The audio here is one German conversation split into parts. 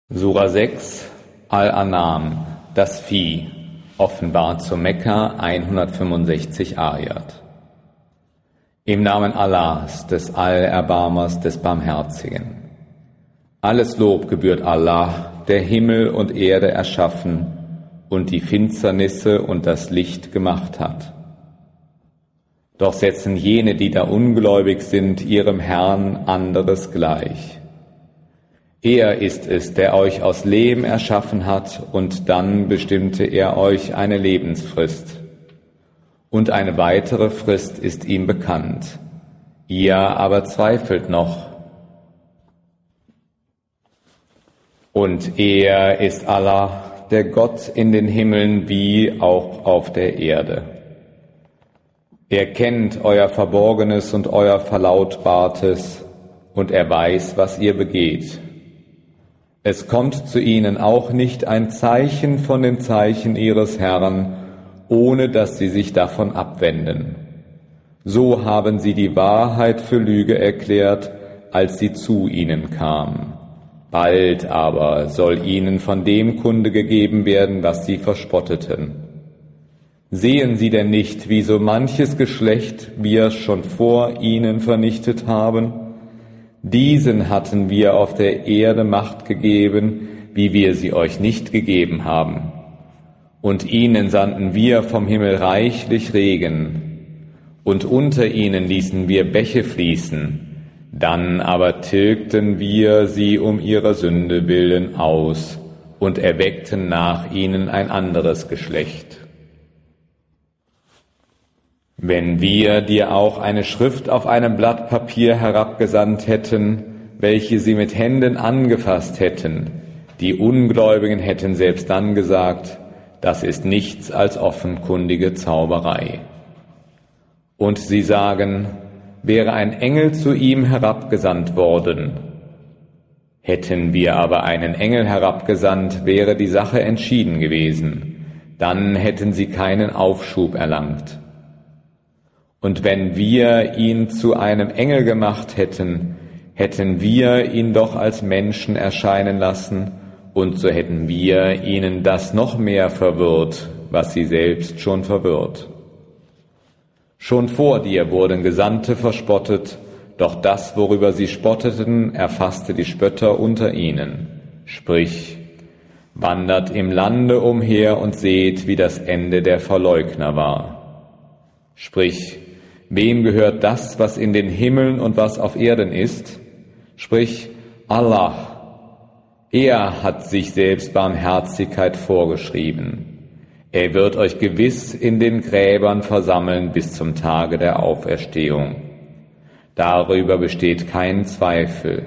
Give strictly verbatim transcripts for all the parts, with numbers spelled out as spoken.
Sura sechs, Al-An'am, das Vieh, offenbart zu Mekka, hundertfünfundsechzig Ayat. Im Namen Allahs, des Allerbarmers, des Barmherzigen. Alles Lob gebührt Allah, der Himmel und Erde erschaffen und die Finsternisse und das Licht gemacht hat. Doch setzen jene, die da ungläubig sind, ihrem Herrn anderes gleich. Er ist es, der euch aus Lehm erschaffen hat, und dann bestimmte er euch eine Lebensfrist. Und eine weitere Frist ist ihm bekannt. Ihr aber zweifelt noch. Und er ist Allah, der Gott in den Himmeln wie auch auf der Erde. Er kennt euer Verborgenes und euer Verlautbartes, und er weiß, was ihr begeht. Es kommt zu ihnen auch nicht ein Zeichen von den Zeichen ihres Herrn, ohne dass sie sich davon abwenden. So haben sie die Wahrheit für Lüge erklärt, als sie zu ihnen kam. Bald aber soll ihnen von dem Kunde gegeben werden, was sie verspotteten. Sehen sie denn nicht, wie so manches Geschlecht wir schon vor ihnen vernichtet haben? Diesen hatten wir auf der Erde Macht gegeben, wie wir sie euch nicht gegeben haben. Und ihnen sandten wir vom Himmel reichlich Regen. Und unter ihnen ließen wir Bäche fließen. Dann aber tilgten wir sie um ihrer Sünde willen aus und erweckten nach ihnen ein anderes Geschlecht. Wenn wir dir auch eine Schrift auf einem Blatt Papier herabgesandt hätten, welche sie mit Händen angefasst hätten, die Ungläubigen hätten selbst dann gesagt, das ist nichts als offenkundige Zauberei. Und sie sagen, wäre ein Engel zu ihm herabgesandt worden. Hätten wir aber einen Engel herabgesandt, wäre die Sache entschieden gewesen. Dann hätten sie keinen Aufschub erlangt. Und wenn wir ihn zu einem Engel gemacht hätten, hätten wir ihn doch als Menschen erscheinen lassen, und so hätten wir ihnen das noch mehr verwirrt, was sie selbst schon verwirrt. Schon vor dir wurden Gesandte verspottet, doch das, worüber sie spotteten, erfasste die Spötter unter ihnen. Sprich, wandert im Lande umher und seht, wie das Ende der Verleugner war. Sprich, wem gehört das, was in den Himmeln und was auf Erden ist? Sprich, Allah. Er hat sich selbst Barmherzigkeit vorgeschrieben. Er wird euch gewiss in den Gräbern versammeln bis zum Tage der Auferstehung. Darüber besteht kein Zweifel.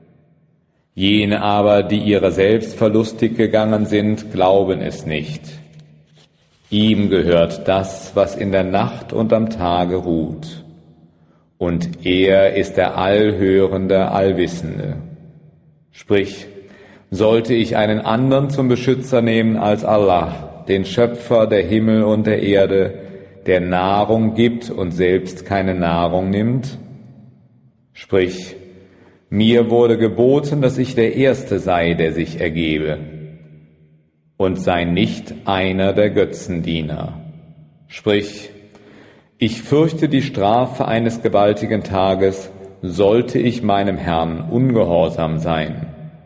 Jene aber, die ihrer selbst verlustig gegangen sind, glauben es nicht. Ihm gehört das, was in der Nacht und am Tage ruht. Und er ist der Allhörende, Allwissende. Sprich, sollte ich einen anderen zum Beschützer nehmen als Allah, den Schöpfer der Himmel und der Erde, der Nahrung gibt und selbst keine Nahrung nimmt? Sprich, mir wurde geboten, dass ich der Erste sei, der sich ergebe. Und sei nicht einer der Götzendiener. Sprich, ich fürchte die Strafe eines gewaltigen Tages, sollte ich meinem Herrn ungehorsam sein.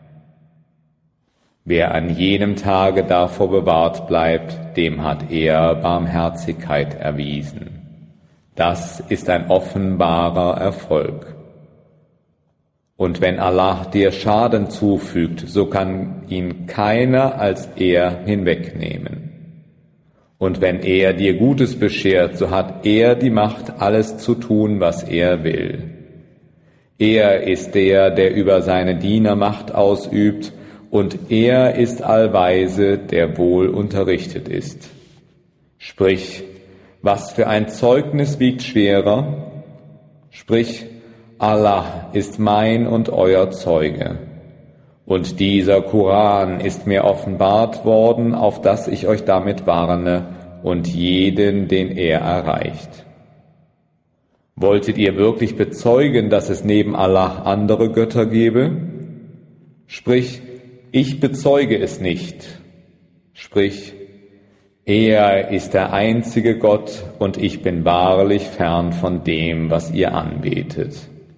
Wer an jenem Tage davor bewahrt bleibt, dem hat er Barmherzigkeit erwiesen. Das ist ein offenbarer Erfolg. Und wenn Allah dir Schaden zufügt, so kann ihn keiner als er hinwegnehmen. Und wenn er dir Gutes beschert, so hat er die Macht, alles zu tun, was er will. Er ist der, der über seine Diener Macht ausübt, und er ist allweise, der wohl unterrichtet ist. Sprich, was für ein Zeugnis wiegt schwerer? Sprich, Allah ist mein und euer Zeuge. Und dieser Koran ist mir offenbart worden, auf dass ich euch damit warne und jeden, den er erreicht. Wolltet ihr wirklich bezeugen, dass es neben Allah andere Götter gebe? Sprich, ich bezeuge es nicht. Sprich, er ist der einzige Gott und ich bin wahrlich fern von dem, was ihr anbetet.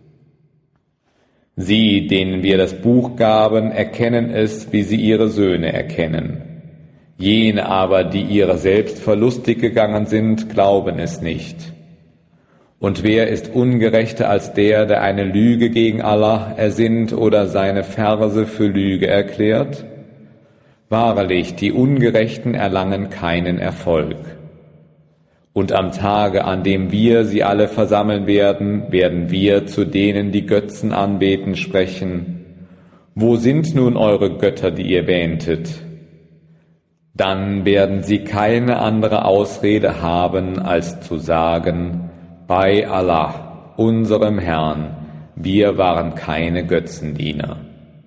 Sie, denen wir das Buch gaben, erkennen es, wie sie ihre Söhne erkennen. Jene aber, die ihrer selbst verlustig gegangen sind, glauben es nicht. Und wer ist ungerechter als der, der eine Lüge gegen Allah ersinnt oder seine Verse für Lüge erklärt? Wahrlich, die Ungerechten erlangen keinen Erfolg. Und am Tage, an dem wir sie alle versammeln werden, werden wir zu denen, die Götzen anbeten, sprechen: Wo sind nun eure Götter, die ihr wähntet? Dann werden sie keine andere Ausrede haben, als zu sagen: Bei Allah, unserem Herrn, wir waren keine Götzendiener.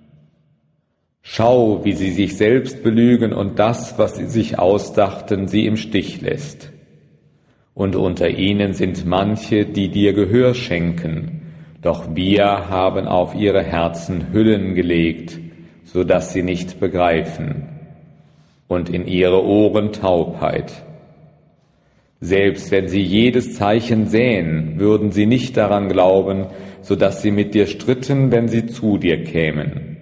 Schau, wie sie sich selbst belügen und das, was sie sich ausdachten, sie im Stich lässt. Und unter ihnen sind manche, die dir Gehör schenken, doch wir haben auf ihre Herzen Hüllen gelegt, so dass sie nicht begreifen, und in ihre Ohren Taubheit. Selbst wenn sie jedes Zeichen sähen, würden sie nicht daran glauben, so dass sie mit dir stritten, wenn sie zu dir kämen.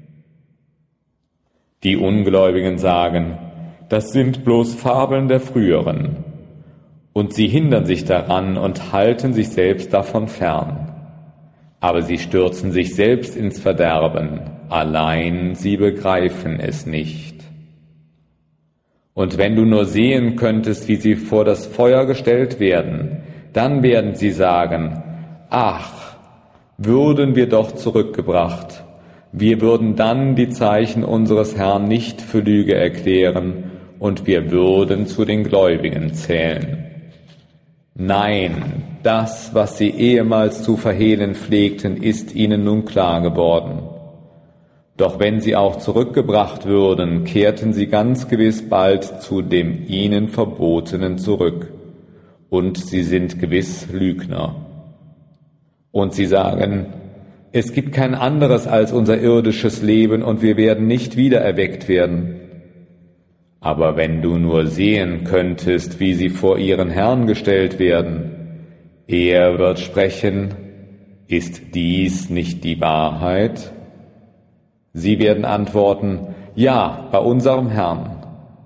Die Ungläubigen sagen, das sind bloß Fabeln der Früheren. Und sie hindern sich daran und halten sich selbst davon fern. Aber sie stürzen sich selbst ins Verderben, allein sie begreifen es nicht. Und wenn du nur sehen könntest, wie sie vor das Feuer gestellt werden, dann werden sie sagen, ach, würden wir doch zurückgebracht. Wir würden dann die Zeichen unseres Herrn nicht für Lüge erklären und wir würden zu den Gläubigen zählen. Nein, das, was sie ehemals zu verhehlen pflegten, ist ihnen nun klar geworden. Doch wenn sie auch zurückgebracht würden, kehrten sie ganz gewiss bald zu dem ihnen Verbotenen zurück. Und sie sind gewiss Lügner. Und sie sagen, es gibt kein anderes als unser irdisches Leben und wir werden nicht wieder erweckt werden. Aber wenn du nur sehen könntest, wie sie vor ihren Herrn gestellt werden, er wird sprechen, ist dies nicht die Wahrheit? Sie werden antworten, ja, bei unserem Herrn.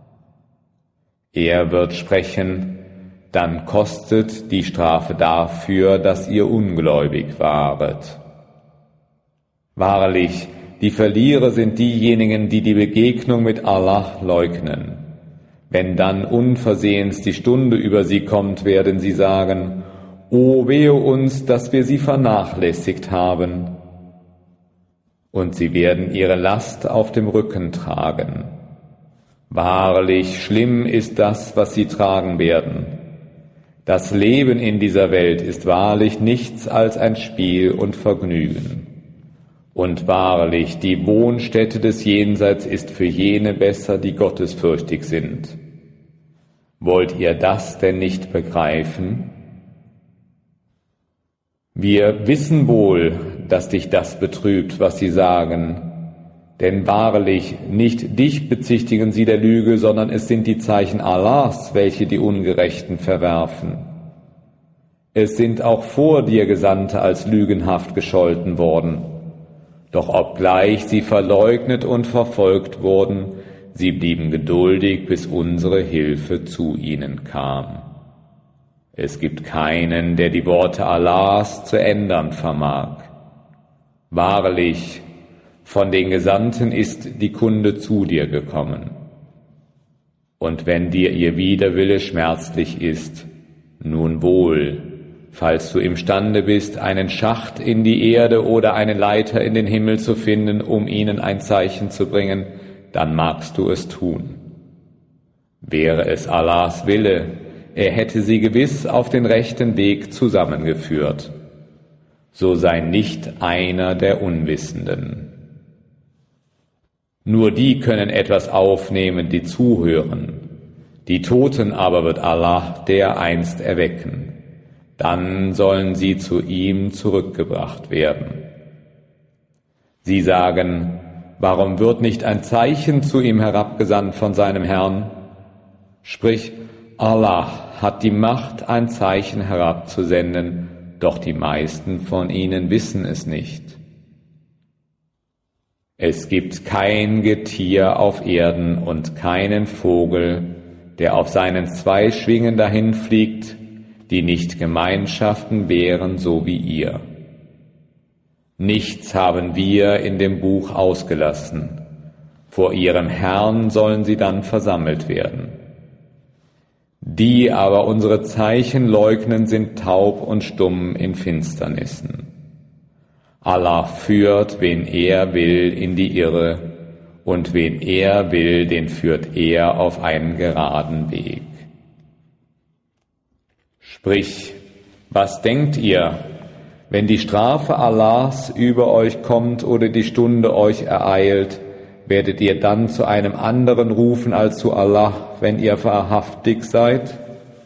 Er wird sprechen, dann kostet die Strafe dafür, dass ihr ungläubig waret. Wahrlich, die Verlierer sind diejenigen, die die Begegnung mit Allah leugnen. Wenn dann unversehens die Stunde über sie kommt, werden sie sagen, O wehe uns, dass wir sie vernachlässigt haben. Und sie werden ihre Last auf dem Rücken tragen. Wahrlich, schlimm ist das, was sie tragen werden. Das Leben in dieser Welt ist wahrlich nichts als ein Spiel und Vergnügen. Und wahrlich, die Wohnstätte des Jenseits ist für jene besser, die gottesfürchtig sind. Wollt ihr das denn nicht begreifen? Wir wissen wohl, dass dich das betrübt, was sie sagen. Denn wahrlich, nicht dich bezichtigen sie der Lüge, sondern es sind die Zeichen Allahs, welche die Ungerechten verwerfen. Es sind auch vor dir Gesandte als lügenhaft gescholten worden. Doch obgleich sie verleugnet und verfolgt wurden, sie blieben geduldig, bis unsere Hilfe zu ihnen kam. Es gibt keinen, der die Worte Allahs zu ändern vermag. Wahrlich, von den Gesandten ist die Kunde zu dir gekommen. Und wenn dir ihr Widerwille schmerzlich ist, nun wohl, falls du imstande bist, einen Schacht in die Erde oder eine Leiter in den Himmel zu finden, um ihnen ein Zeichen zu bringen, dann magst du es tun. Wäre es Allahs Wille, er hätte sie gewiss auf den rechten Weg zusammengeführt. So sei nicht einer der Unwissenden. Nur die können etwas aufnehmen, die zuhören. Die Toten aber wird Allah dereinst erwecken. Dann sollen sie zu ihm zurückgebracht werden. Sie sagen, warum wird nicht ein Zeichen zu ihm herabgesandt von seinem Herrn? Sprich, Allah hat die Macht, ein Zeichen herabzusenden, doch die meisten von ihnen wissen es nicht. Es gibt kein Getier auf Erden und keinen Vogel, der auf seinen zwei Schwingen dahinfliegt, die nicht Gemeinschaften wären, so wie ihr. Nichts haben wir in dem Buch ausgelassen. Vor ihrem Herrn sollen sie dann versammelt werden. Die aber unsere Zeichen leugnen, sind taub und stumm in Finsternissen. Allah führt, wen er will, in die Irre, und wen er will, den führt er auf einen geraden Weg. Sprich, was denkt ihr, wenn die Strafe Allahs über euch kommt oder die Stunde euch ereilt, werdet ihr dann zu einem anderen rufen als zu Allah, wenn ihr wahrhaftig seid?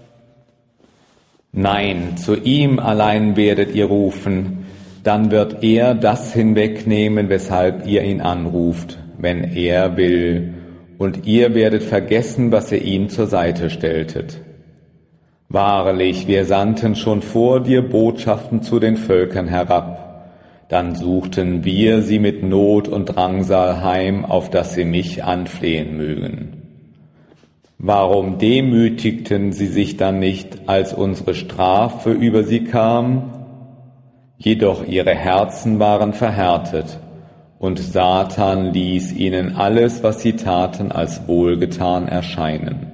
Nein, zu ihm allein werdet ihr rufen, dann wird er das hinwegnehmen, weshalb ihr ihn anruft, wenn er will, und ihr werdet vergessen, was ihr ihm zur Seite stelltet. Wahrlich, wir sandten schon vor dir Botschaften zu den Völkern herab, dann suchten wir sie mit Not und Drangsal heim, auf dass sie mich anflehen mögen. Warum demütigten sie sich dann nicht, als unsere Strafe über sie kam? Jedoch ihre Herzen waren verhärtet, und Satan ließ ihnen alles, was sie taten, als wohlgetan erscheinen.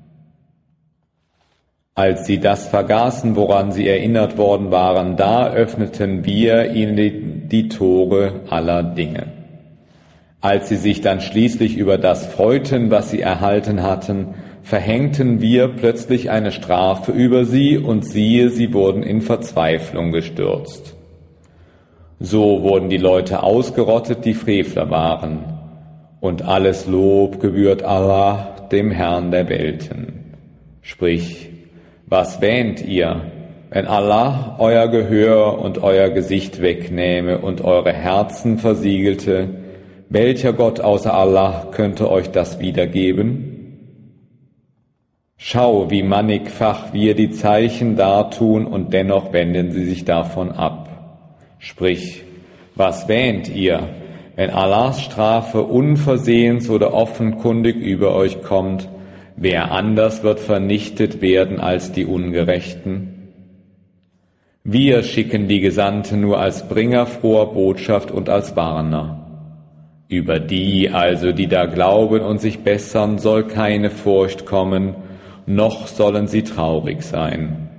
Als sie das vergaßen, woran sie erinnert worden waren, da öffneten wir ihnen die, die Tore aller Dinge. Als sie sich dann schließlich über das freuten, was sie erhalten hatten, verhängten wir plötzlich eine Strafe über sie, und siehe, sie wurden in Verzweiflung gestürzt. So wurden die Leute ausgerottet, die Frevler waren, und alles Lob gebührt Allah, dem Herrn der Welten. Sprich, was wähnt ihr, wenn Allah euer Gehör und euer Gesicht wegnähme und eure Herzen versiegelte? Welcher Gott außer Allah könnte euch das wiedergeben? Schau, wie mannigfach wir die Zeichen dartun, und dennoch wenden sie sich davon ab. Sprich, was wähnt ihr, wenn Allahs Strafe unversehens oder offenkundig über euch kommt? Wer anders wird vernichtet werden als die Ungerechten? Wir schicken die Gesandten nur als Bringer froher Botschaft und als Warner. Über die also, die da glauben und sich bessern, soll keine Furcht kommen, noch sollen sie traurig sein.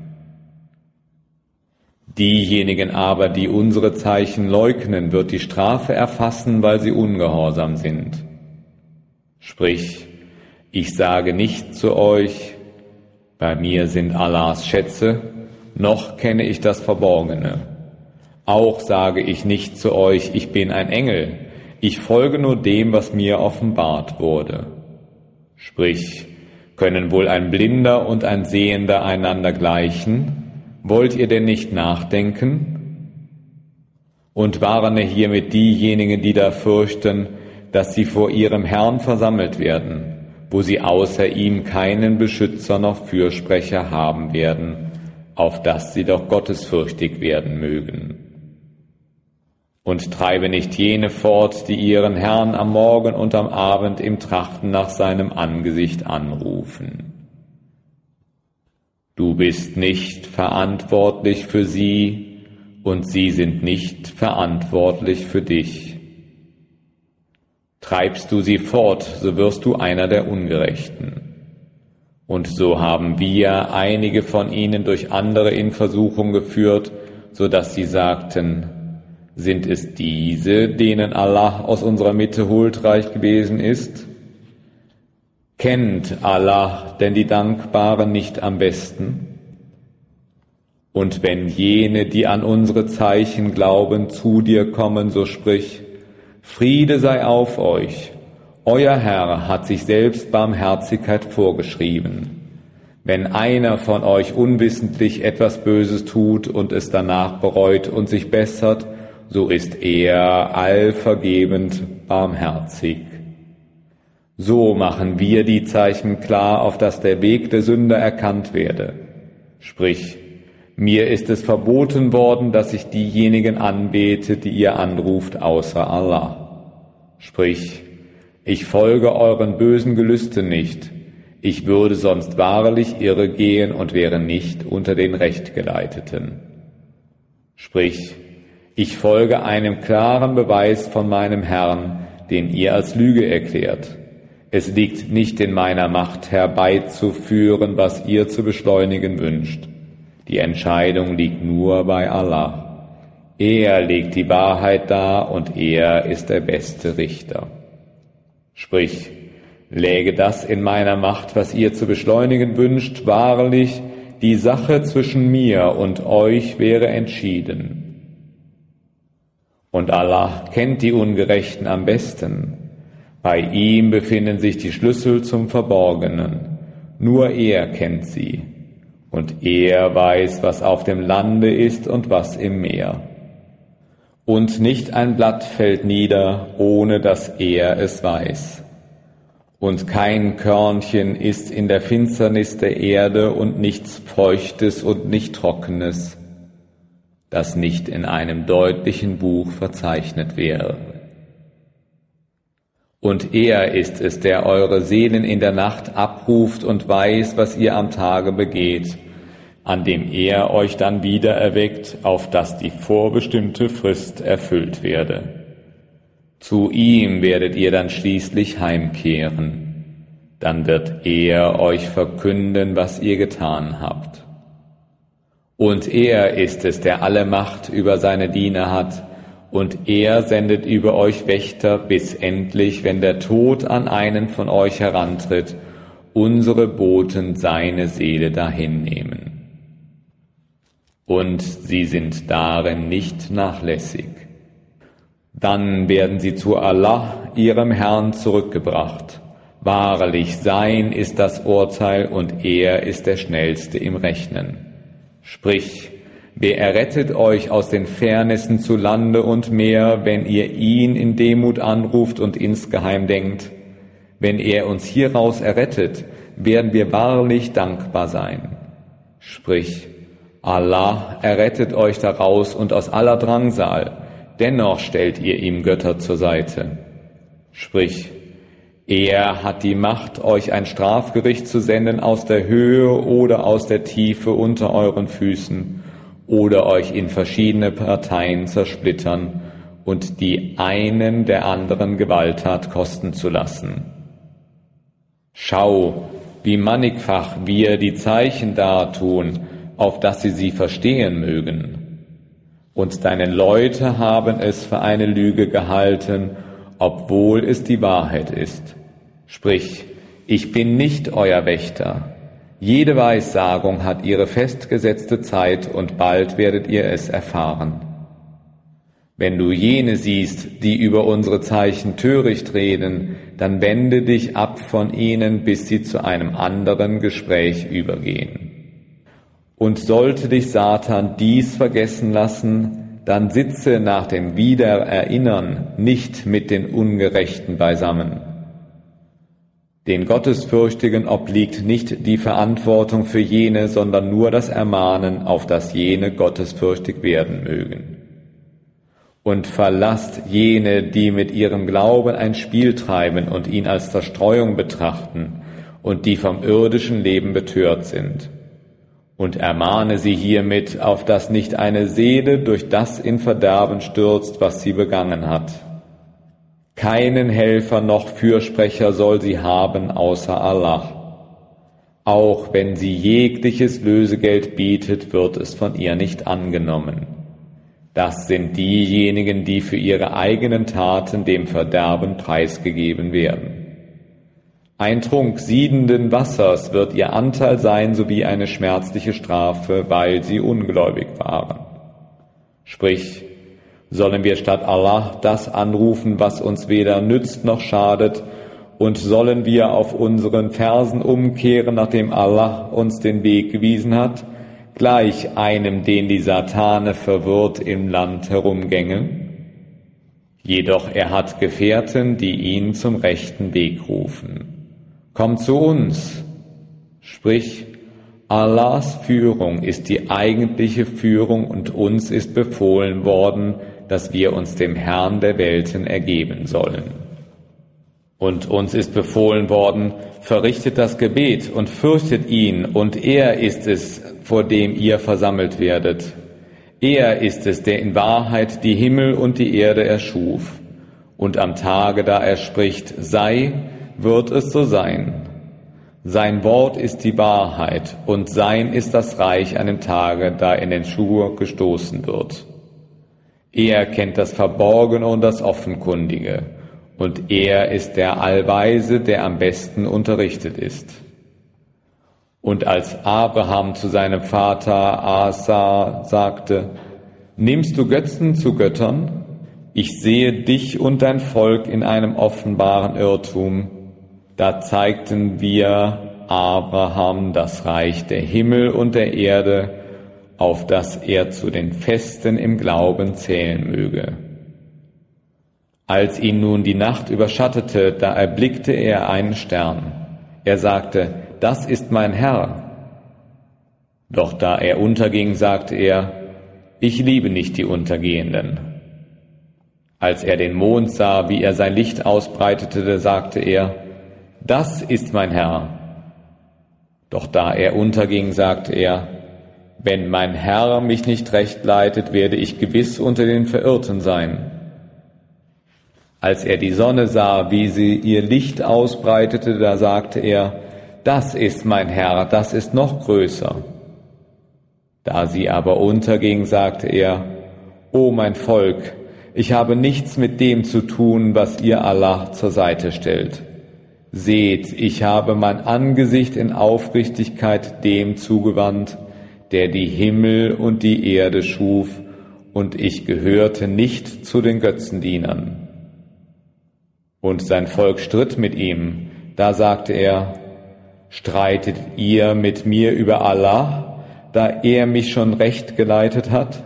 Diejenigen aber, die unsere Zeichen leugnen, wird die Strafe erfassen, weil sie ungehorsam sind. Sprich, ich sage nicht zu euch, bei mir sind Allahs Schätze, noch kenne ich das Verborgene. Auch sage ich nicht zu euch, ich bin ein Engel, ich folge nur dem, was mir offenbart wurde. Sprich, können wohl ein Blinder und ein Sehender einander gleichen? Wollt ihr denn nicht nachdenken? Und warne hiermit diejenigen, die da fürchten, dass sie vor ihrem Herrn versammelt werden, wo sie außer ihm keinen Beschützer noch Fürsprecher haben werden, auf dass sie doch gottesfürchtig werden mögen. Und treibe nicht jene fort, die ihren Herrn am Morgen und am Abend im Trachten nach seinem Angesicht anrufen. Du bist nicht verantwortlich für sie, und sie sind nicht verantwortlich für dich. Treibst du sie fort, so wirst du einer der Ungerechten. Und so haben wir einige von ihnen durch andere in Versuchung geführt, so dass sie sagten, sind es diese, denen Allah aus unserer Mitte huldreich gewesen ist? Kennt Allah denn die Dankbaren nicht am besten? Und wenn jene, die an unsere Zeichen glauben, zu dir kommen, so sprich, Friede sei auf euch. Euer Herr hat sich selbst Barmherzigkeit vorgeschrieben. Wenn einer von euch unwissentlich etwas Böses tut und es danach bereut und sich bessert, so ist er allvergebend barmherzig. So machen wir die Zeichen klar, auf dass der Weg der Sünder erkannt werde. Sprich, mir ist es verboten worden, dass ich diejenigen anbete, die ihr anruft, außer Allah. Sprich, ich folge euren bösen Gelüsten nicht. Ich würde sonst wahrlich irre gehen und wäre nicht unter den Rechtgeleiteten. Sprich, ich folge einem klaren Beweis von meinem Herrn, den ihr als Lüge erklärt. Es liegt nicht in meiner Macht herbeizuführen, was ihr zu beschleunigen wünscht. Die Entscheidung liegt nur bei Allah. Er legt die Wahrheit dar und er ist der beste Richter. Sprich, läge das in meiner Macht, was ihr zu beschleunigen wünscht, wahrlich, die Sache zwischen mir und euch wäre entschieden. Und Allah kennt die Ungerechten am besten. Bei ihm befinden sich die Schlüssel zum Verborgenen. Nur er kennt sie. Und er weiß, was auf dem Lande ist und was im Meer. Und nicht ein Blatt fällt nieder, ohne dass er es weiß. Und kein Körnchen ist in der Finsternis der Erde und nichts Feuchtes und nicht Trockenes, das nicht in einem deutlichen Buch verzeichnet wäre. Und er ist es, der eure Seelen in der Nacht abruft und weiß, was ihr am Tage begeht, an dem er euch dann wieder erweckt, auf dass die vorbestimmte Frist erfüllt werde. Zu ihm werdet ihr dann schließlich heimkehren. Dann wird er euch verkünden, was ihr getan habt. Und er ist es, der alle Macht über seine Diener hat, und er sendet über euch Wächter, bis endlich, wenn der Tod an einen von euch herantritt, unsere Boten seine Seele dahin nehmen. Und sie sind darin nicht nachlässig. Dann werden sie zu Allah, ihrem Herrn, zurückgebracht. Wahrlich, sein ist das Urteil und er ist der Schnellste im Rechnen. Sprich, wer errettet euch aus den Fährnissen zu Lande und Meer, wenn ihr ihn in Demut anruft und insgeheim denkt? Wenn er uns hieraus errettet, werden wir wahrlich dankbar sein. Sprich, Allah errettet euch daraus und aus aller Drangsal, dennoch stellt ihr ihm Götter zur Seite. Sprich, er hat die Macht, euch ein Strafgericht zu senden aus der Höhe oder aus der Tiefe unter euren Füßen, oder euch in verschiedene Parteien zersplittern und die einen der anderen Gewalttat kosten zu lassen. Schau, wie mannigfach wir die Zeichen dartun, auf dass sie sie verstehen mögen. Und deine Leute haben es für eine Lüge gehalten, obwohl es die Wahrheit ist. Sprich, ich bin nicht euer Wächter. Jede Weissagung hat ihre festgesetzte Zeit und bald werdet ihr es erfahren. Wenn du jene siehst, die über unsere Zeichen töricht reden, dann wende dich ab von ihnen, bis sie zu einem anderen Gespräch übergehen. Und sollte dich Satan dies vergessen lassen, dann sitze nach dem Wiedererinnern nicht mit den Ungerechten beisammen. Den Gottesfürchtigen obliegt nicht die Verantwortung für jene, sondern nur das Ermahnen, auf dass jene gottesfürchtig werden mögen. Und verlasst jene, die mit ihrem Glauben ein Spiel treiben und ihn als Zerstreuung betrachten und die vom irdischen Leben betört sind. Und ermahne sie hiermit, auf dass nicht eine Seele durch das in Verderben stürzt, was sie begangen hat. Keinen Helfer noch Fürsprecher soll sie haben außer Allah. Auch wenn sie jegliches Lösegeld bietet, wird es von ihr nicht angenommen. Das sind diejenigen, die für ihre eigenen Taten dem Verderben preisgegeben werden. Ein Trunk siedenden Wassers wird ihr Anteil sein, sowie eine schmerzliche Strafe, weil sie ungläubig waren. Sprich, sollen wir statt Allah das anrufen, was uns weder nützt noch schadet, und sollen wir auf unseren Fersen umkehren, nachdem Allah uns den Weg gewiesen hat? gleich einem, den die Satane verwirrt im Land herumgänge? Jedoch er hat Gefährten, die ihn zum rechten Weg rufen. Komm zu uns! Sprich, Allahs Führung ist die eigentliche Führung und uns ist befohlen worden, dass wir uns dem Herrn der Welten ergeben sollen. Und uns ist befohlen worden, verrichtet das Gebet und fürchtet ihn, und er ist es, vor dem ihr versammelt werdet. Er ist es, der in Wahrheit die Himmel und die Erde erschuf. Und am Tage, da er spricht, sei, wird es so sein. Sein Wort ist die Wahrheit, und sein ist das Reich an dem Tage, da in den Schur gestoßen wird. Er kennt das Verborgene und das Offenkundige, und er ist der Allweise, der am besten unterrichtet ist. Und als Abraham zu seinem Vater Asa sagte, nimmst du Götzen zu Göttern? Ich sehe dich und dein Volk in einem offenbaren Irrtum. Da zeigten wir Abraham das Reich der Himmel und der Erde, auf das er zu den Festen im Glauben zählen möge. Als ihn nun die Nacht überschattete, da erblickte er einen Stern. Er sagte, das ist mein Herr. Doch da er unterging, sagte er, ich liebe nicht die Untergehenden. Als er den Mond sah, wie er sein Licht ausbreitete, sagte er, das ist mein Herr. Doch da er unterging, sagte er, wenn mein Herr mich nicht recht leitet, werde ich gewiss unter den Verirrten sein. Als er die Sonne sah, wie sie ihr Licht ausbreitete, da sagte er, das ist mein Herr, das ist noch größer. Da sie aber unterging, sagte er, O mein Volk, ich habe nichts mit dem zu tun, was ihr Allah zur Seite stellt. Seht, ich habe mein Angesicht in Aufrichtigkeit dem zugewandt, der die Himmel und die Erde schuf, und ich gehörte nicht zu den Götzendienern. Und sein Volk stritt mit ihm, da sagte er, streitet ihr mit mir über Allah, da er mich schon recht geleitet hat?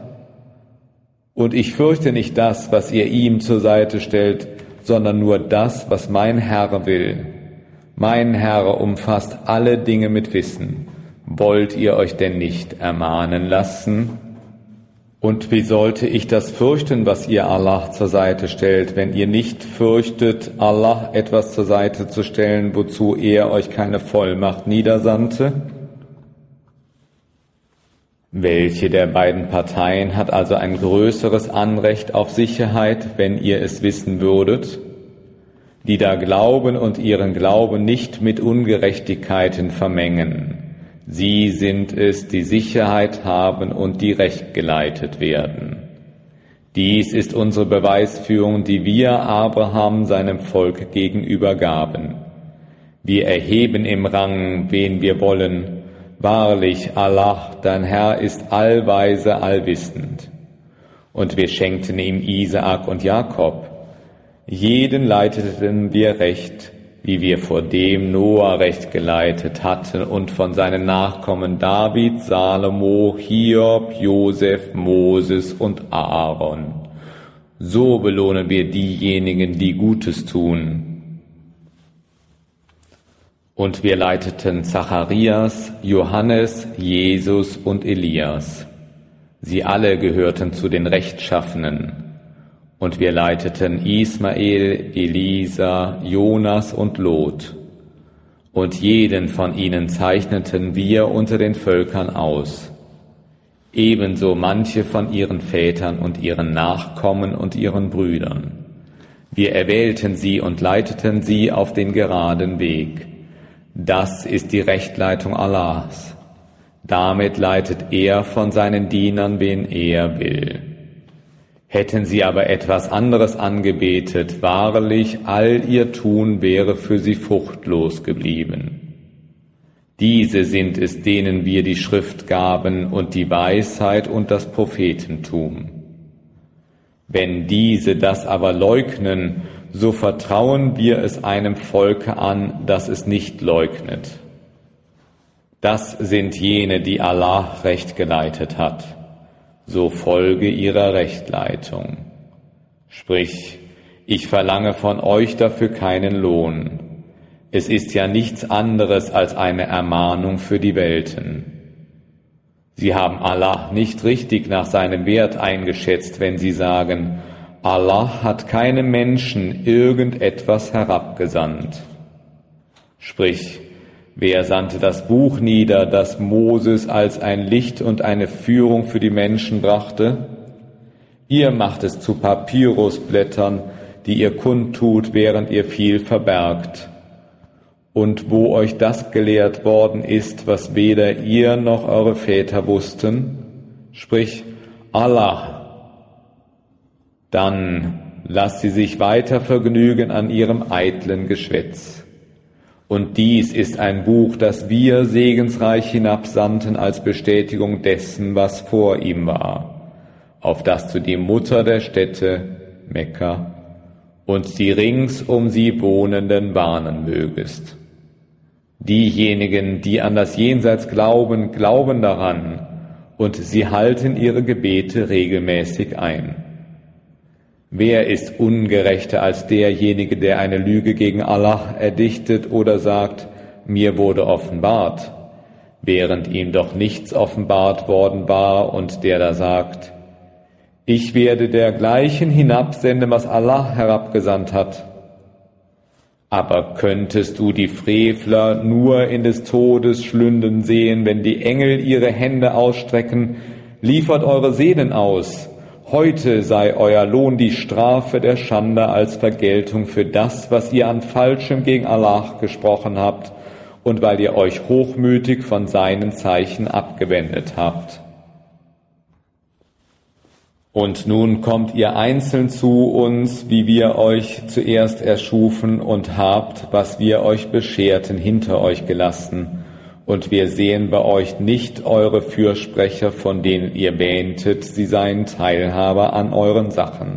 Und ich fürchte nicht das, was ihr ihm zur Seite stellt, sondern nur das, was mein Herr will. Mein Herr umfasst alle Dinge mit Wissen. Wollt ihr euch denn nicht ermahnen lassen? Und wie sollte ich das fürchten, was ihr Allah zur Seite stellt, wenn ihr nicht fürchtet, Allah etwas zur Seite zu stellen, wozu er euch keine Vollmacht niedersandte? Welche der beiden Parteien hat also ein größeres Anrecht auf Sicherheit, wenn ihr es wissen würdet? Die da glauben und ihren Glauben nicht mit Ungerechtigkeiten vermengen. Sie sind es, die Sicherheit haben und die recht geleitet werden. Dies ist unsere Beweisführung, die wir Abraham seinem Volk gegenüber gaben. Wir erheben im Rang, wen wir wollen. Wahrlich, Allah, dein Herr, ist allweise, allwissend. Und wir schenkten ihm Isaak und Jakob. Jeden leiteten wir recht, wie wir vor dem Noah recht geleitet hatten und von seinen Nachkommen David, Salomo, Hiob, Josef, Moses und Aaron. So belohnen wir diejenigen, die Gutes tun. Und wir leiteten Zacharias, Johannes, Jesus und Elias. Sie alle gehörten zu den Rechtschaffenen. Und wir leiteten Ismael, Elisa, Jonas und Lot. Und jeden von ihnen zeichneten wir unter den Völkern aus. Ebenso manche von ihren Vätern und ihren Nachkommen und ihren Brüdern. Wir erwählten sie und leiteten sie auf den geraden Weg. Das ist die Rechtleitung Allahs. Damit leitet er von seinen Dienern, wen er will. Hätten sie aber etwas anderes angebetet, wahrlich, all ihr Tun wäre für sie fruchtlos geblieben. Diese sind es, denen wir die Schrift gaben und die Weisheit und das Prophetentum. Wenn diese das aber leugnen, so vertrauen wir es einem Volke an, das es nicht leugnet. Das sind jene, die Allah recht geleitet hat. So folge ihrer Rechtleitung. Sprich, ich verlange von euch dafür keinen Lohn. Es ist ja nichts anderes als eine Ermahnung für die Welten. Sie haben Allah nicht richtig nach seinem Wert eingeschätzt, wenn sie sagen, Allah hat keinem Menschen irgendetwas herabgesandt. Sprich, wer sandte das Buch nieder, das Moses als ein Licht und eine Führung für die Menschen brachte? Ihr macht es zu Papyrusblättern, die ihr kundtut, während ihr viel verbergt. Und wo euch das gelehrt worden ist, was weder ihr noch eure Väter wussten, sprich Allah, dann lasst sie sich weiter vergnügen an ihrem eitlen Geschwätz. Und dies ist ein Buch, das wir segensreich hinabsandten als Bestätigung dessen, was vor ihm war, auf das du die Mutter der Städte, Mekka, und die rings um sie Wohnenden warnen mögest. Diejenigen, die an das Jenseits glauben, glauben daran, und sie halten ihre Gebete regelmäßig ein. Wer ist ungerechter als derjenige, der eine Lüge gegen Allah erdichtet oder sagt, mir wurde offenbart, während ihm doch nichts offenbart worden war, und der da sagt, ich werde dergleichen hinabsenden, was Allah herabgesandt hat. Aber könntest du die Frevler nur in des Todes schlünden sehen, wenn die Engel ihre Hände ausstrecken, liefert eure Seelen aus. Heute sei euer Lohn die Strafe der Schande als Vergeltung für das, was ihr an Falschem gegen Allah gesprochen habt und weil ihr euch hochmütig von seinen Zeichen abgewendet habt. Und nun kommt ihr einzeln zu uns, wie wir euch zuerst erschufen, und habt, was wir euch bescherten, hinter euch gelassen. Und wir sehen bei euch nicht eure Fürsprecher, von denen ihr wähntet, sie seien Teilhaber an euren Sachen.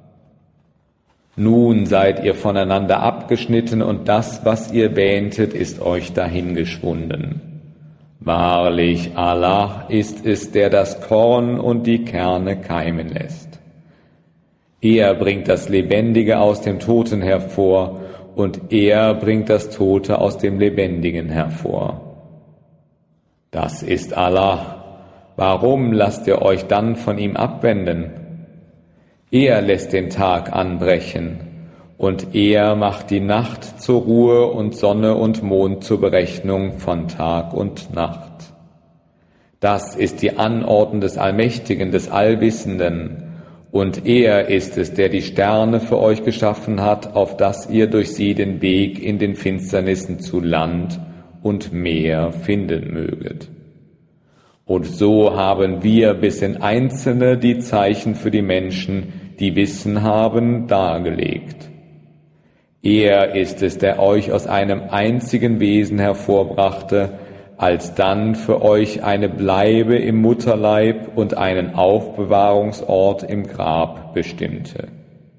Nun seid ihr voneinander abgeschnitten, und das, was ihr wähntet, ist euch dahingeschwunden. Wahrlich, Allah ist es, der das Korn und die Kerne keimen lässt. Er bringt das Lebendige aus dem Toten hervor, und er bringt das Tote aus dem Lebendigen hervor. Das ist Allah. Warum lasst ihr euch dann von ihm abwenden? Er lässt den Tag anbrechen, und er macht die Nacht zur Ruhe und Sonne und Mond zur Berechnung von Tag und Nacht. Das ist die Anordnung des Allmächtigen, des Allwissenden, und er ist es, der die Sterne für euch geschaffen hat, auf dass ihr durch sie den Weg in den Finsternissen zu Land und Meer finden möget. Und so haben wir bis in Einzelne die Zeichen für die Menschen, die Wissen haben, dargelegt. Er ist es, der euch aus einem einzigen Wesen hervorbrachte, alsdann für euch eine Bleibe im Mutterleib und einen Aufbewahrungsort im Grab bestimmte.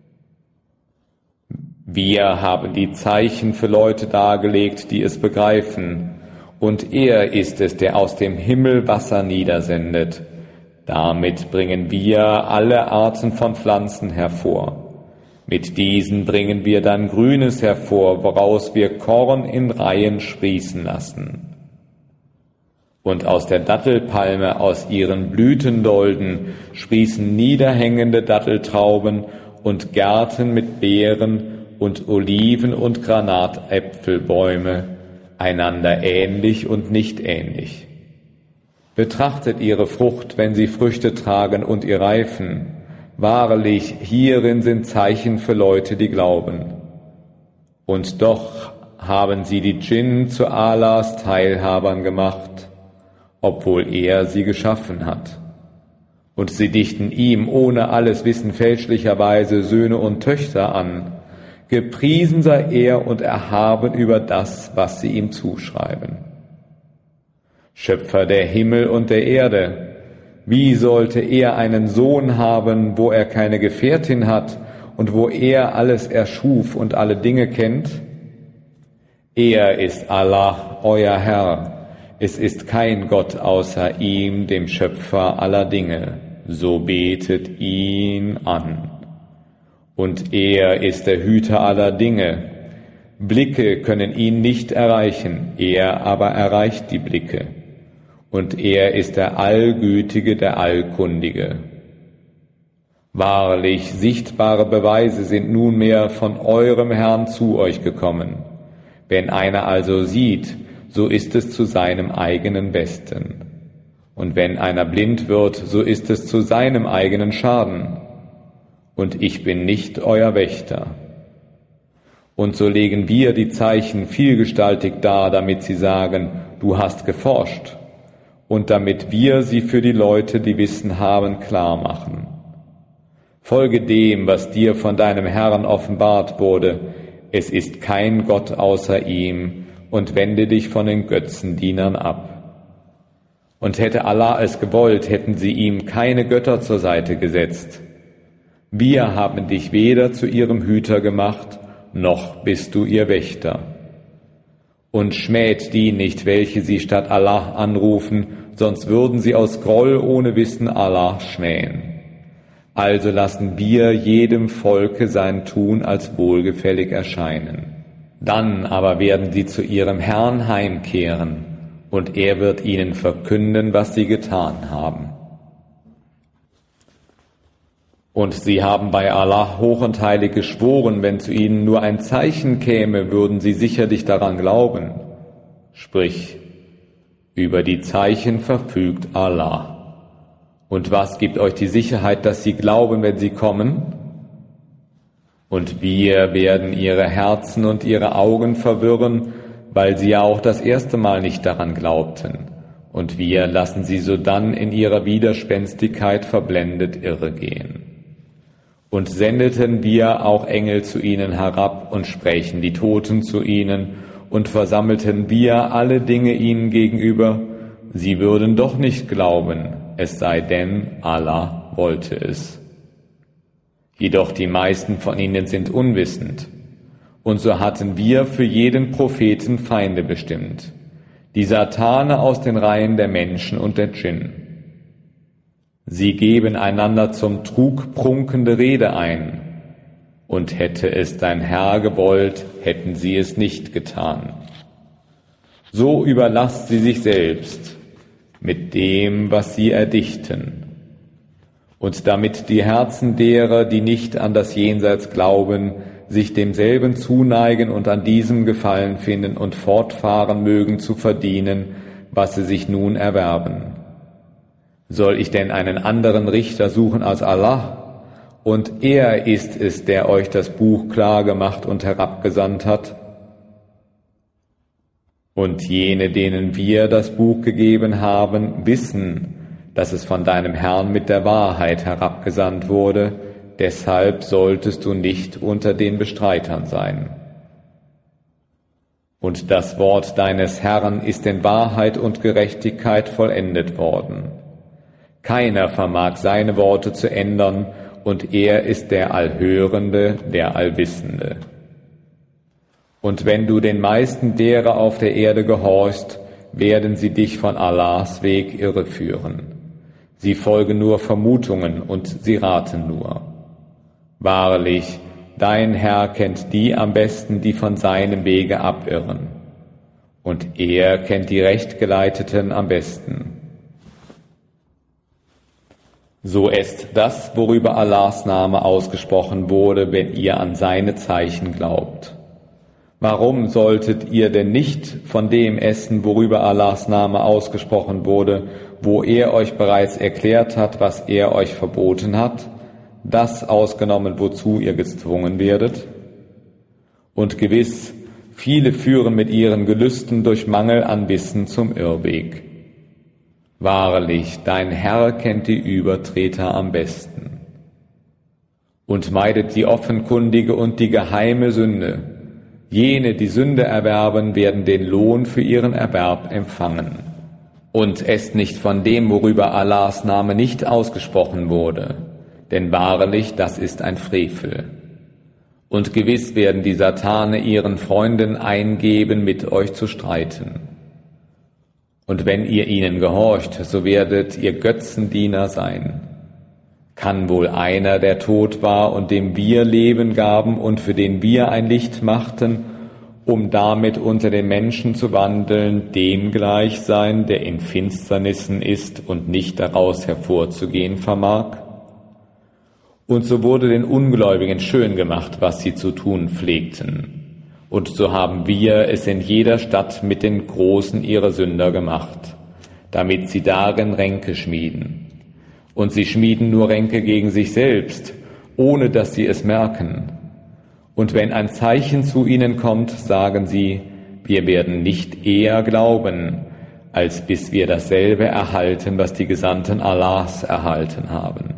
Wir haben die Zeichen für Leute dargelegt, die es begreifen, und er ist es, der aus dem Himmel Wasser niedersendet. Damit bringen wir alle Arten von Pflanzen hervor. Mit diesen bringen wir dann Grünes hervor, woraus wir Korn in Reihen sprießen lassen. Und aus der Dattelpalme, aus ihren Blütendolden, sprießen niederhängende Datteltrauben und Gärten mit Beeren und Oliven- und Granatäpfelbäume, einander ähnlich und nicht ähnlich. Betrachtet ihre Frucht, wenn sie Früchte tragen und ihr reifen. Wahrlich, hierin sind Zeichen für Leute, die glauben. Und doch haben sie die Djinn zu Allahs Teilhabern gemacht, obwohl er sie geschaffen hat. Und sie dichten ihm ohne alles Wissen fälschlicherweise Söhne und Töchter an. Gepriesen sei er und erhaben über das, was sie ihm zuschreiben. Schöpfer der Himmel und der Erde, wie sollte er einen Sohn haben, wo er keine Gefährtin hat und wo er alles erschuf und alle Dinge kennt? Er ist Allah, euer Herr. es ist kein Gott außer ihm, dem Schöpfer aller Dinge, so betet ihn an. Und er ist der Hüter aller Dinge. Blicke können ihn nicht erreichen, er aber erreicht die Blicke. Und er ist der Allgütige, der Allkundige. Wahrlich, sichtbare Beweise sind nunmehr von eurem Herrn zu euch gekommen. Wenn einer also sieht, so ist es zu seinem eigenen Besten. Und wenn einer blind wird, so ist es zu seinem eigenen Schaden. Und ich bin nicht euer Wächter. Und so legen wir die Zeichen vielgestaltig dar, damit sie sagen, du hast geforscht, und damit wir sie für die Leute, die Wissen haben, klar machen. Folge dem, was dir von deinem Herrn offenbart wurde, es ist kein Gott außer ihm, und wende dich von den Götzendienern ab. Und hätte Allah es gewollt, hätten sie ihm keine Götter zur Seite gesetzt. Wir haben dich weder zu ihrem Hüter gemacht, noch bist du ihr Wächter. Und schmäht die nicht, welche sie statt Allah anrufen, sonst würden sie aus Groll ohne Wissen Allah schmähen. Also lassen wir jedem Volke sein Tun als wohlgefällig erscheinen. Dann aber werden sie zu ihrem Herrn heimkehren, und er wird ihnen verkünden, was sie getan haben. Und sie haben bei Allah hoch und heilig geschworen, wenn zu ihnen nur ein Zeichen käme, würden sie sicherlich daran glauben. Sprich, über die Zeichen verfügt Allah. Und was gibt euch die Sicherheit, dass sie glauben, wenn sie kommen? Und wir werden ihre Herzen und ihre Augen verwirren, weil sie ja auch das erste Mal nicht daran glaubten. Und wir lassen sie sodann in ihrer Widerspenstigkeit verblendet irregehen. Und sendeten wir auch Engel zu ihnen herab und sprächen die Toten zu ihnen und versammelten wir alle Dinge ihnen gegenüber, sie würden doch nicht glauben, es sei denn, Allah wollte es. Jedoch die meisten von ihnen sind unwissend. Und so hatten wir für jeden Propheten Feinde bestimmt, die Satane aus den Reihen der Menschen und der Djinn. Sie geben einander zum Trug prunkende Rede ein, und hätte es dein Herr gewollt, hätten sie es nicht getan. So überlasst sie sich selbst mit dem, was sie erdichten. Und damit die Herzen derer, die nicht an das Jenseits glauben, sich demselben zuneigen und an diesem Gefallen finden und fortfahren mögen zu verdienen, was sie sich nun erwerben. Soll ich denn einen anderen Richter suchen als Allah? Und er ist es, der euch das Buch klar gemacht und herabgesandt hat. Und jene, denen wir das Buch gegeben haben, wissen, dass es von deinem Herrn mit der Wahrheit herabgesandt wurde, deshalb solltest du nicht unter den Bestreitern sein. Und das Wort deines Herrn ist in Wahrheit und Gerechtigkeit vollendet worden. Keiner vermag seine Worte zu ändern, und er ist der Allhörende, der Allwissende. Und wenn du den meisten derer auf der Erde gehorchst, werden sie dich von Allahs Weg irreführen. Sie folgen nur Vermutungen und sie raten nur. Wahrlich, dein Herr kennt die am besten, die von seinem Wege abirren. Und er kennt die Rechtgeleiteten am besten. So ist das, worüber Allahs Name ausgesprochen wurde, wenn ihr an seine Zeichen glaubt. Warum solltet ihr denn nicht von dem essen, worüber Allahs Name ausgesprochen wurde, wo er euch bereits erklärt hat, was er euch verboten hat, das ausgenommen, wozu ihr gezwungen werdet? Und gewiss, viele führen mit ihren Gelüsten durch Mangel an Wissen zum Irrweg. Wahrlich, dein Herr kennt die Übertreter am besten. Und meidet die offenkundige und die geheime Sünde. Jene, die Sünde erwerben, werden den Lohn für ihren Erwerb empfangen. Und esst nicht von dem, worüber Allahs Name nicht ausgesprochen wurde, denn wahrlich, das ist ein Frevel. Und gewiss werden die Satane ihren Freunden eingeben, mit euch zu streiten. Und wenn ihr ihnen gehorcht, so werdet ihr Götzendiener sein. Kann wohl einer, der tot war und dem wir Leben gaben und für den wir ein Licht machten, um damit unter den Menschen zu wandeln, dem gleich sein, der in Finsternissen ist und nicht daraus hervorzugehen vermag? Und so wurde den Ungläubigen schön gemacht, was sie zu tun pflegten. Und so haben wir es in jeder Stadt mit den Großen ihrer Sünder gemacht, damit sie darin Ränke schmieden. Und sie schmieden nur Ränke gegen sich selbst, ohne dass sie es merken. Und wenn ein Zeichen zu ihnen kommt, sagen sie, wir werden nicht eher glauben, als bis wir dasselbe erhalten, was die Gesandten Allahs erhalten haben.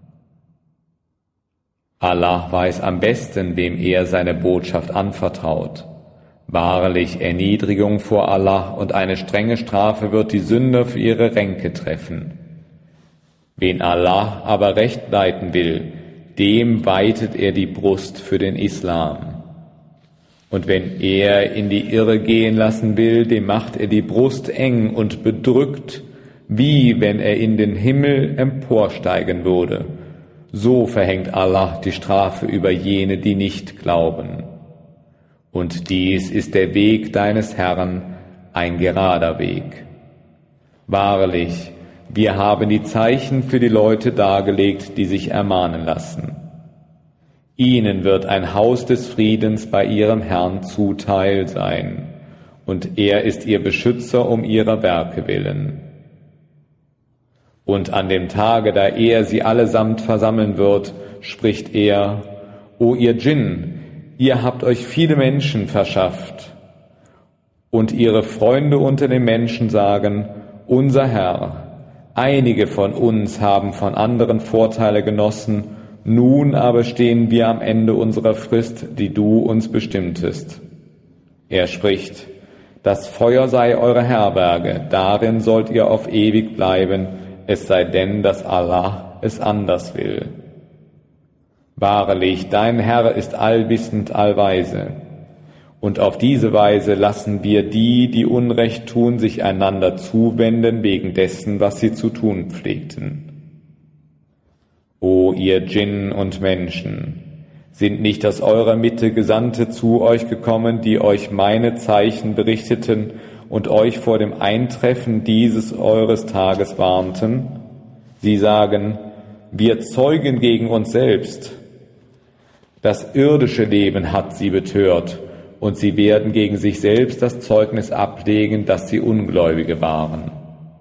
Allah weiß am besten, wem er seine Botschaft anvertraut. Wahrlich, Erniedrigung vor Allah und eine strenge Strafe wird die Sünder für ihre Ränke treffen. Wen Allah aber recht leiten will, dem weitet er die Brust für den Islam. Und wenn er in die Irre gehen lassen will, dem macht er die Brust eng und bedrückt, wie wenn er in den Himmel emporsteigen würde. So verhängt Allah die Strafe über jene, die nicht glauben. Und dies ist der Weg deines Herrn, ein gerader Weg. Wahrlich, wir haben die Zeichen für die Leute dargelegt, die sich ermahnen lassen. Ihnen wird ein Haus des Friedens bei ihrem Herrn zuteil sein, und er ist ihr Beschützer um ihrer Werke willen. Und an dem Tage, da er sie allesamt versammeln wird, spricht er, O ihr Djinn, ihr habt euch viele Menschen verschafft. Und ihre Freunde unter den Menschen sagen, unser Herr, einige von uns haben von anderen Vorteile genossen, nun aber stehen wir am Ende unserer Frist, die du uns bestimmtest. Er spricht, das Feuer sei eure Herberge, darin sollt ihr auf ewig bleiben, es sei denn, dass Allah es anders will. Wahrlich, dein Herr ist allwissend, allweise. Und auf diese Weise lassen wir die, die Unrecht tun, sich einander zuwenden wegen dessen, was sie zu tun pflegten. O ihr Djinn und Menschen, sind nicht aus eurer Mitte Gesandte zu euch gekommen, die euch meine Zeichen berichteten und euch vor dem Eintreffen dieses eures Tages warnten? Sie sagen, wir zeugen gegen uns selbst. Das irdische Leben hat sie betört, und sie werden gegen sich selbst das Zeugnis ablegen, dass sie Ungläubige waren.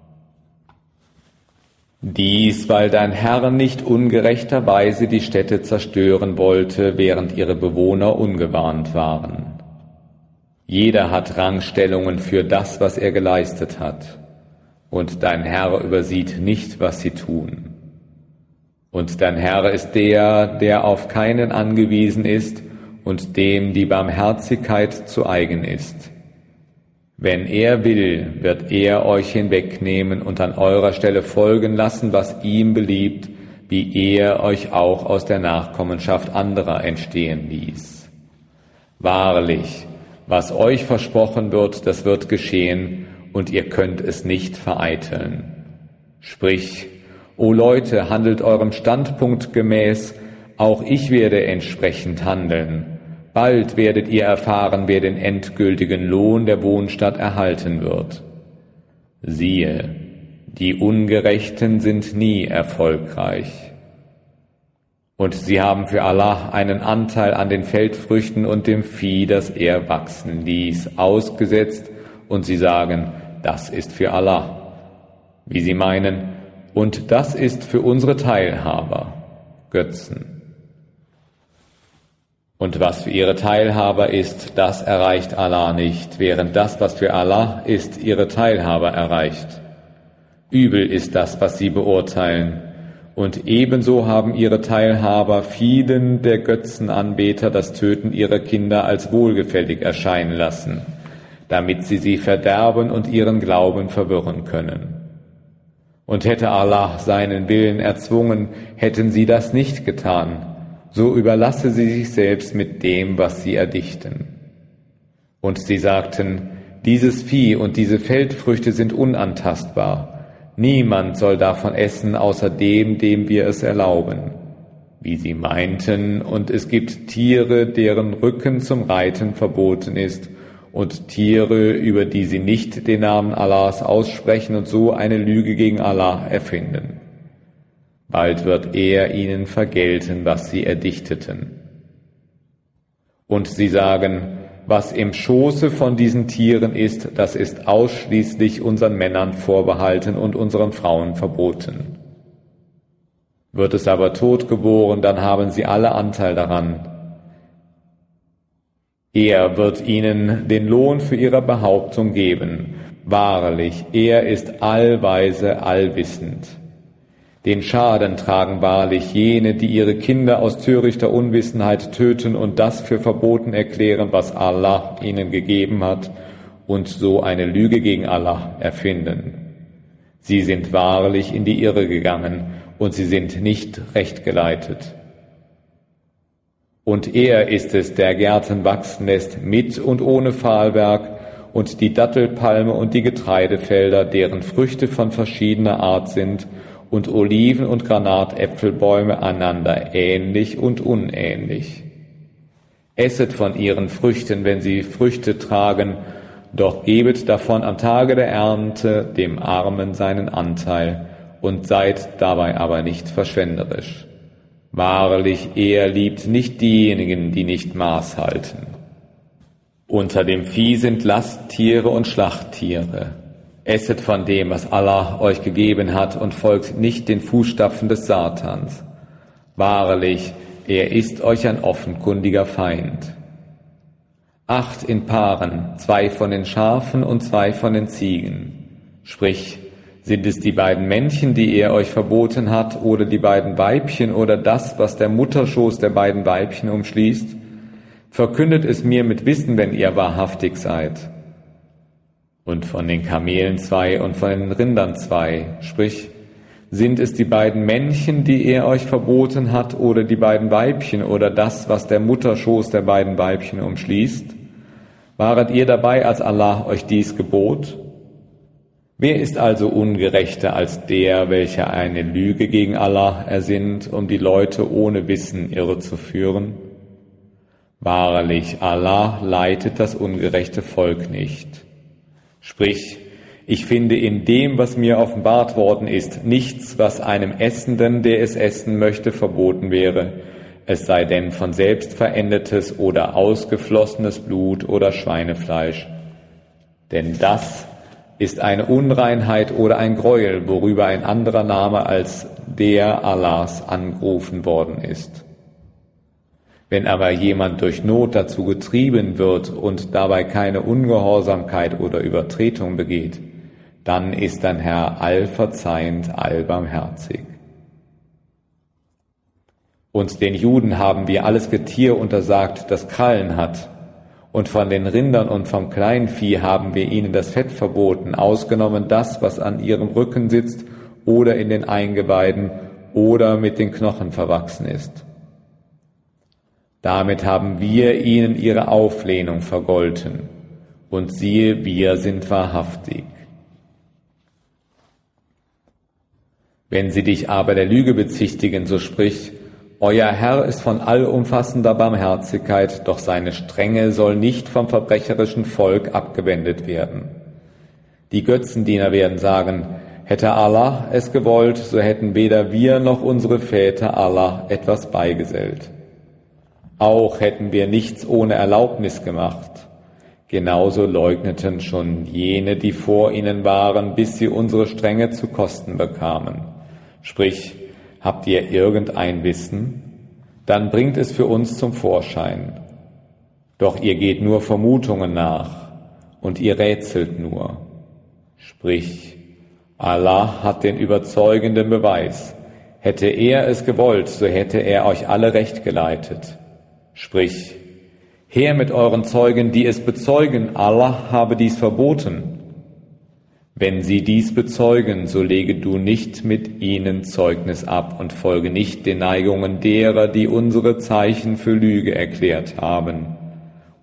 Dies, weil dein Herr nicht ungerechterweise die Städte zerstören wollte, während ihre Bewohner ungewarnt waren. Jeder hat Rangstellungen für das, was er geleistet hat, und dein Herr übersieht nicht, was sie tun. Und dein Herr ist der, der auf keinen angewiesen ist und dem die Barmherzigkeit zu eigen ist. Wenn er will, wird er euch hinwegnehmen und an eurer Stelle folgen lassen, was ihm beliebt, wie er euch auch aus der Nachkommenschaft anderer entstehen ließ. Wahrlich, was euch versprochen wird, das wird geschehen, und ihr könnt es nicht vereiteln. Sprich, o Leute, handelt eurem Standpunkt gemäß, auch ich werde entsprechend handeln. Bald werdet ihr erfahren, wer den endgültigen Lohn der Wohnstatt erhalten wird. Siehe, die Ungerechten sind nie erfolgreich. Und sie haben für Allah einen Anteil an den Feldfrüchten und dem Vieh, das er wachsen ließ, ausgesetzt, und sie sagen, das ist für Allah. Wie sie meinen, und das ist für unsere Teilhaber, Götzen. Und was für ihre Teilhaber ist, das erreicht Allah nicht, während das, was für Allah ist, ihre Teilhaber erreicht. Übel ist das, was sie beurteilen. Und ebenso haben ihre Teilhaber vielen der Götzenanbeter das Töten ihrer Kinder als wohlgefällig erscheinen lassen, damit sie sie verderben und ihren Glauben verwirren können. Und hätte Allah seinen Willen erzwungen, hätten sie das nicht getan. So überlasse sie sich selbst mit dem, was sie erdichten. Und sie sagten, dieses Vieh und diese Feldfrüchte sind unantastbar. Niemand soll davon essen, außer dem, dem wir es erlauben. Wie sie meinten, und es gibt Tiere, deren Rücken zum Reiten verboten ist, und Tiere, über die sie nicht den Namen Allahs aussprechen und so eine Lüge gegen Allah erfinden. Bald wird er ihnen vergelten, was sie erdichteten. Und sie sagen, was im Schoße von diesen Tieren ist, das ist ausschließlich unseren Männern vorbehalten und unseren Frauen verboten. Wird es aber totgeboren, dann haben sie alle Anteil daran. Er wird ihnen den Lohn für ihre Behauptung geben. Wahrlich, er ist allweise, allwissend. Den Schaden tragen wahrlich jene, die ihre Kinder aus törichter Unwissenheit töten und das für verboten erklären, was Allah ihnen gegeben hat, und so eine Lüge gegen Allah erfinden. Sie sind wahrlich in die Irre gegangen, und sie sind nicht recht geleitet. Und er ist es, der Gärten wachsen lässt, mit und ohne Pfahlwerk, und die Dattelpalme und die Getreidefelder, deren Früchte von verschiedener Art sind, und Oliven- und Granatäpfelbäume einander ähnlich und unähnlich. Esset von ihren Früchten, wenn sie Früchte tragen, doch gebet davon am Tage der Ernte dem Armen seinen Anteil, und seid dabei aber nicht verschwenderisch. Wahrlich, er liebt nicht diejenigen, die nicht Maß halten. Unter dem Vieh sind Lasttiere und Schlachttiere. Esset von dem, was Allah euch gegeben hat, und folgt nicht den Fußstapfen des Satans. Wahrlich, er ist euch ein offenkundiger Feind. Acht in Paaren, zwei von den Schafen und zwei von den Ziegen. Sprich, sind es die beiden Männchen, die er euch verboten hat, oder die beiden Weibchen, oder das, was der Mutterschoß der beiden Weibchen umschließt? Verkündet es mir mit Wissen, wenn ihr wahrhaftig seid. Und von den Kamelen zwei und von den Rindern zwei, sprich, sind es die beiden Männchen, die er euch verboten hat, oder die beiden Weibchen, oder das, was der Mutterschoß der beiden Weibchen umschließt? Waret ihr dabei, als Allah euch dies gebot? Wer ist also ungerechter als der, welcher eine Lüge gegen Allah ersinnt, um die Leute ohne Wissen irre zu führen? Wahrlich, Allah leitet das ungerechte Volk nicht. Sprich, ich finde in dem, was mir offenbart worden ist, nichts, was einem Essenden, der es essen möchte, verboten wäre, es sei denn von selbst verendetes oder ausgeflossenes Blut oder Schweinefleisch. Denn das ist eine Unreinheit oder ein Gräuel, worüber ein anderer Name als der Allahs angerufen worden ist. Wenn aber jemand durch Not dazu getrieben wird und dabei keine Ungehorsamkeit oder Übertretung begeht, dann ist dein Herr allverzeihend, allbarmherzig. Und den Juden haben wir alles Getier untersagt, das Krallen hat, und von den Rindern und vom Kleinvieh haben wir ihnen das Fett verboten, ausgenommen das, was an ihrem Rücken sitzt oder in den Eingeweiden oder mit den Knochen verwachsen ist. Damit haben wir ihnen ihre Auflehnung vergolten, und siehe, wir sind wahrhaftig. Wenn sie dich aber der Lüge bezichtigen, so sprich, euer Herr ist von allumfassender Barmherzigkeit, doch seine Strenge soll nicht vom verbrecherischen Volk abgewendet werden. Die Götzendiener werden sagen, hätte Allah es gewollt, so hätten weder wir noch unsere Väter Allah etwas beigesellt. Auch hätten wir nichts ohne Erlaubnis gemacht. Genauso leugneten schon jene, die vor ihnen waren, bis sie unsere Strenge zu kosten bekamen. Sprich, habt ihr irgendein Wissen? Dann bringt es für uns zum Vorschein. Doch ihr geht nur Vermutungen nach und ihr rätselt nur. Sprich, Allah hat den überzeugenden Beweis. Hätte er es gewollt, so hätte er euch alle recht geleitet. Sprich, her mit euren Zeugen, die es bezeugen, Allah habe dies verboten. Wenn sie dies bezeugen, so lege du nicht mit ihnen Zeugnis ab und folge nicht den Neigungen derer, die unsere Zeichen für Lüge erklärt haben.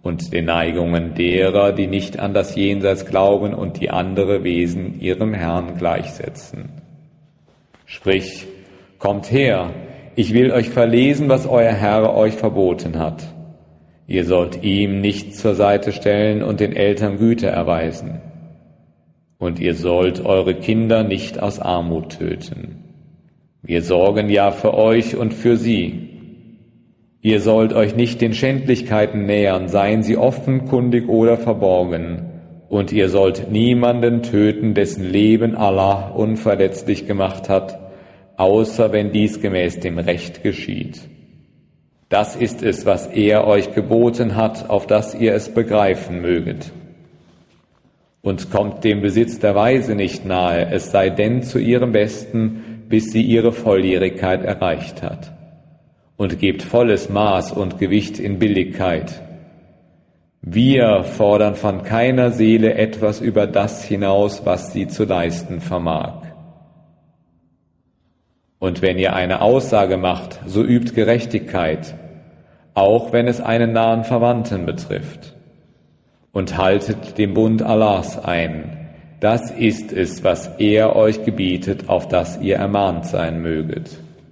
und den Neigungen derer, die nicht an das Jenseits glauben und die andere Wesen ihrem Herrn gleichsetzen. Sprich, kommt her, ich will euch verlesen, was euer Herr euch verboten hat. Ihr sollt ihm nichts zur Seite stellen und den Eltern Güte erweisen. Und ihr sollt eure Kinder nicht aus Armut töten. Wir sorgen ja für euch und für sie. Ihr sollt euch nicht den Schändlichkeiten nähern, seien sie offenkundig oder verborgen. Und ihr sollt niemanden töten, dessen Leben Allah unverletzlich gemacht hat, außer wenn dies gemäß dem Recht geschieht. Das ist es, was er euch geboten hat, auf dass ihr es begreifen möget. Und kommt dem Besitz der Weise nicht nahe, es sei denn zu ihrem Besten, bis sie ihre Volljährigkeit erreicht hat. Und gebt volles Maß und Gewicht in Billigkeit. Wir fordern von keiner Seele etwas über das hinaus, was sie zu leisten vermag. Und wenn ihr eine Aussage macht, so übt Gerechtigkeit, auch wenn es einen nahen Verwandten betrifft. Und haltet den Bund Allahs ein. Das ist es, was er euch gebietet, auf das ihr ermahnt sein möget.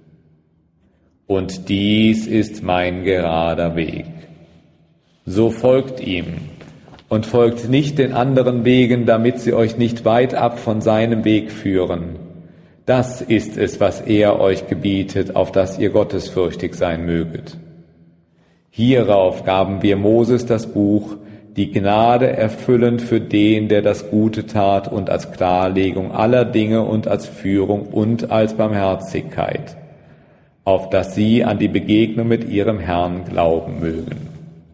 Und dies ist mein gerader Weg. So folgt ihm und folgt nicht den anderen Wegen, damit sie euch nicht weit ab von seinem Weg führen. Das ist es, was er euch gebietet, auf das ihr gottesfürchtig sein möget. Hierauf gaben wir Moses das Buch, die Gnade erfüllend für den, der das Gute tat und als Klarlegung aller Dinge und als Führung und als Barmherzigkeit, auf dass sie an die Begegnung mit ihrem Herrn glauben mögen.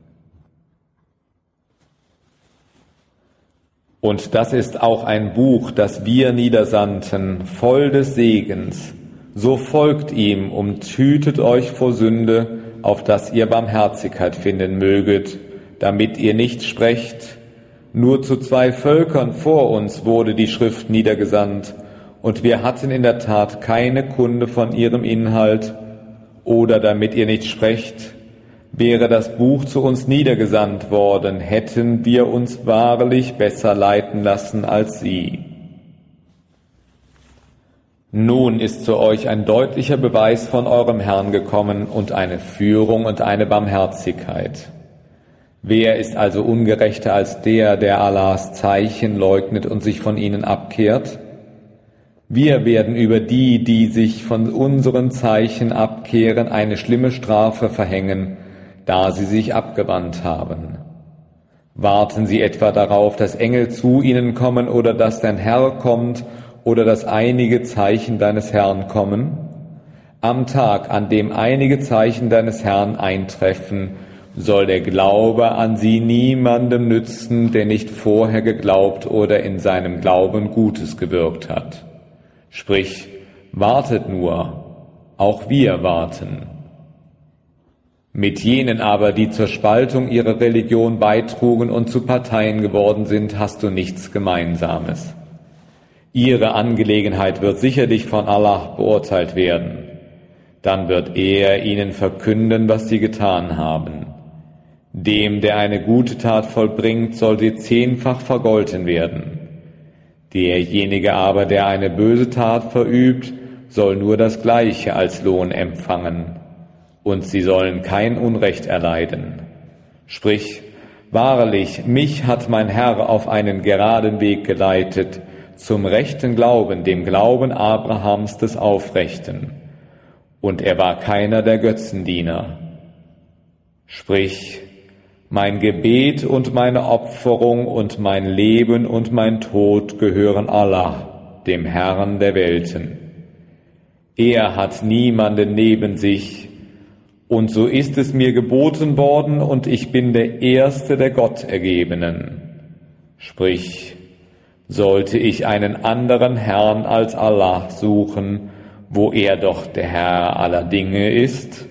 Und das ist auch ein Buch, das wir niedersandten, voll des Segens. So folgt ihm und hütet euch vor Sünde, auf dass ihr Barmherzigkeit finden möget, damit ihr nicht sprecht, nur zu zwei Völkern vor uns wurde die Schrift niedergesandt, und wir hatten in der Tat keine Kunde von ihrem Inhalt, oder damit ihr nicht sprecht, wäre das Buch zu uns niedergesandt worden, hätten wir uns wahrlich besser leiten lassen als sie. Nun ist zu euch ein deutlicher Beweis von eurem Herrn gekommen und eine Führung und eine Barmherzigkeit. Wer ist also ungerechter als der, der Allahs Zeichen leugnet und sich von ihnen abkehrt? Wir werden über die, die sich von unseren Zeichen abkehren, eine schlimme Strafe verhängen, da sie sich abgewandt haben. Warten sie etwa darauf, dass Engel zu ihnen kommen oder dass dein Herr kommt oder dass einige Zeichen deines Herrn kommen? Am Tag, an dem einige Zeichen deines Herrn eintreffen, soll der Glaube an sie niemandem nützen, der nicht vorher geglaubt oder in seinem Glauben Gutes gewirkt hat. Sprich, wartet nur, auch wir warten. Mit jenen aber, die zur Spaltung ihrer Religion beitrugen und zu Parteien geworden sind, hast du nichts Gemeinsames. Ihre Angelegenheit wird sicherlich von Allah beurteilt werden. Dann wird er ihnen verkünden, was sie getan haben. Dem, der eine gute Tat vollbringt, soll sie zehnfach vergolten werden. Derjenige aber, der eine böse Tat verübt, soll nur das Gleiche als Lohn empfangen. Und sie sollen kein Unrecht erleiden. Sprich, wahrlich, mich hat mein Herr auf einen geraden Weg geleitet, zum rechten Glauben, dem Glauben Abrahams des Aufrechten. Und er war keiner der Götzendiener. Sprich, mein Gebet und meine Opferung und mein Leben und mein Tod gehören Allah, dem Herrn der Welten. Er hat niemanden neben sich, und so ist es mir geboten worden, und ich bin der Erste der Gottergebenen. Sprich, sollte ich einen anderen Herrn als Allah suchen, wo er doch der Herr aller Dinge ist?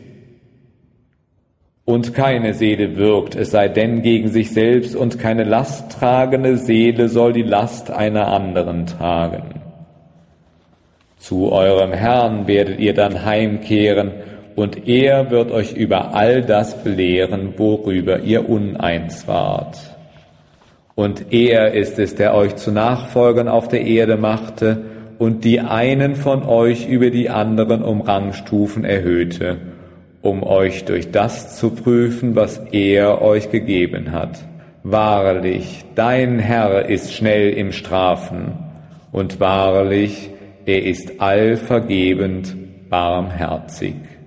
Und keine Seele wirkt, es sei denn gegen sich selbst, und keine lasttragende Seele soll die Last einer anderen tragen. Zu eurem Herrn werdet ihr dann heimkehren, und er wird euch über all das belehren, worüber ihr uneins wart. Und er ist es, der euch zu Nachfolgern auf der Erde machte und die einen von euch über die anderen um Rangstufen erhöhte, um euch durch das zu prüfen, was er euch gegeben hat. Wahrlich, dein Herr ist schnell im Strafen, und wahrlich, er ist allvergebend barmherzig.